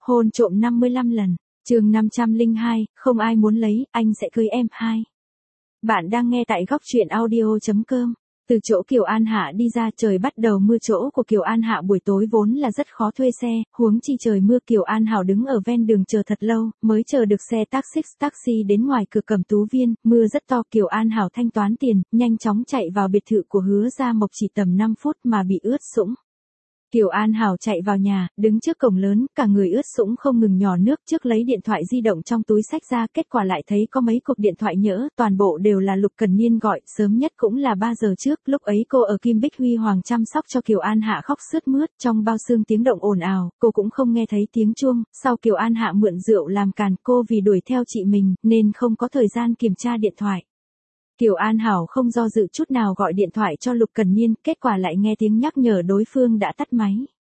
Hôn trộm 55 lần. Chương 502, không ai muốn lấy, anh sẽ cưới em 2. Bạn đang nghe tại góc truyện audio.com. Từ chỗ Kiều An Hạ đi ra, trời bắt đầu mưa. Chỗ của Kiều An Hạ buổi tối vốn là rất khó thuê xe, huống chi trời mưa. Kiều An Hảo đứng ở ven đường chờ thật lâu, mới chờ được xe taxi đến ngoài cửa Cẩm Tú Viên. Mưa rất to, Kiều An Hảo thanh toán tiền, nhanh chóng chạy vào biệt thự của Hứa Gia Mộc, chỉ tầm 5 phút mà bị ướt sũng. Kiều An Hảo chạy vào nhà, đứng trước cổng lớn, cả người ướt sũng không ngừng nhỏ nước. Trước lấy điện thoại di động trong túi xách ra, kết quả lại thấy có mấy cuộc điện thoại nhỡ, toàn bộ đều là Lục Cần Niên gọi, sớm nhất cũng là 3 giờ trước. Lúc ấy cô ở Kim Bích Huy Hoàng chăm sóc cho Kiều An Hạ, khóc sướt mướt, trong bao xương tiếng động ồn ào, cô cũng không nghe thấy tiếng chuông. Sau Kiều An Hạ mượn rượu làm càn, cô vì đuổi theo chị mình, nên không có thời gian kiểm tra điện thoại. Kiều An Hảo không do dự chút nào gọi điện thoại cho Lục Cần Niên, kết quả lại nghe tiếng nhắc nhở đối phương đã tắt máy.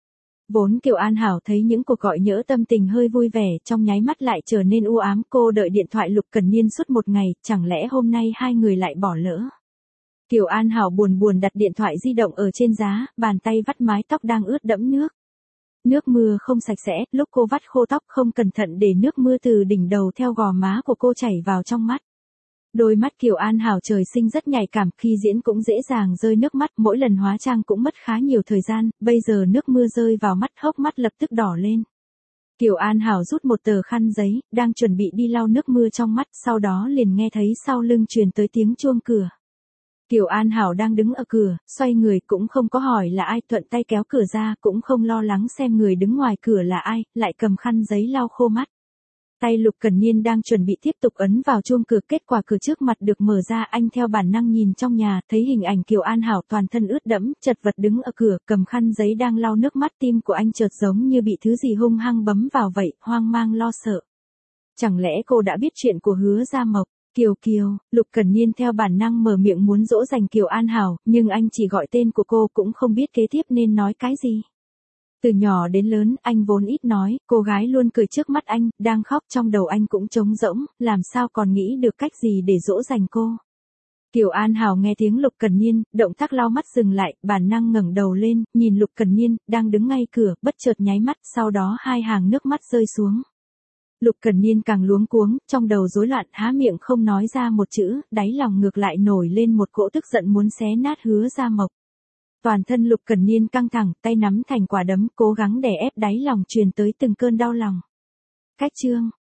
Vốn Kiều An Hảo thấy những cuộc gọi nhỡ tâm tình hơi vui vẻ, trong nháy mắt lại trở nên u ám. Cô đợi điện thoại Lục Cần Niên suốt một ngày, chẳng lẽ hôm nay hai người lại bỏ lỡ. Kiều An Hảo buồn đặt điện thoại di động ở trên giá, bàn tay vắt mái tóc đang ướt đẫm nước. Nước mưa không sạch sẽ, lúc cô vắt khô tóc không cẩn thận để nước mưa từ đỉnh đầu theo gò má của cô chảy vào trong mắt. Đôi mắt Kiều An Hảo trời sinh rất nhạy cảm, khi diễn cũng dễ dàng rơi nước mắt, mỗi lần hóa trang cũng mất khá nhiều thời gian, bây giờ nước mưa rơi vào mắt, hốc mắt lập tức đỏ lên. Kiều An Hảo rút một tờ khăn giấy, đang chuẩn bị đi lau nước mưa trong mắt, sau đó liền nghe thấy sau lưng truyền tới tiếng chuông cửa. Kiều An Hảo đang đứng ở cửa, xoay người cũng không có hỏi là ai, thuận tay kéo cửa ra, cũng không lo lắng xem người đứng ngoài cửa là ai, lại cầm khăn giấy lau khô mắt. Tay Lục Cần Niên đang chuẩn bị tiếp tục ấn vào chuông cửa, kết quả cửa trước mặt được mở ra, anh theo bản năng nhìn trong nhà, thấy hình ảnh Kiều An Hảo toàn thân ướt đẫm, chật vật đứng ở cửa, cầm khăn giấy đang lau nước mắt. Tim của anh chợt giống như bị thứ gì hung hăng bấm vào vậy, hoang mang lo sợ. Chẳng lẽ cô đã biết chuyện của Hứa Gia Mộc? Kiều, Lục Cần Niên theo bản năng mở miệng muốn dỗ dành Kiều An Hảo, nhưng anh chỉ gọi tên của cô, cũng không biết kế tiếp nên nói cái gì. Từ nhỏ đến lớn, anh vốn ít nói, cô gái luôn cười trước mắt anh, đang khóc trong đầu anh cũng trống rỗng, làm sao còn nghĩ được cách gì để dỗ dành cô. Kiều An Hảo nghe tiếng Lục Cần Niên, động tác lau mắt dừng lại, bản năng ngẩng đầu lên, nhìn Lục Cần Niên, đang đứng ngay cửa, bất chợt nháy mắt, sau đó hai hàng nước mắt rơi xuống. Lục Cần Niên càng luống cuống, trong đầu rối loạn, há miệng không nói ra một chữ, đáy lòng ngược lại nổi lên một cỗ tức giận muốn xé nát Hứa Gia Mộc. Toàn thân Lục Cần Niên căng thẳng, tay nắm thành quả đấm, cố gắng đè ép đáy lòng truyền tới từng cơn đau lòng. Cách chương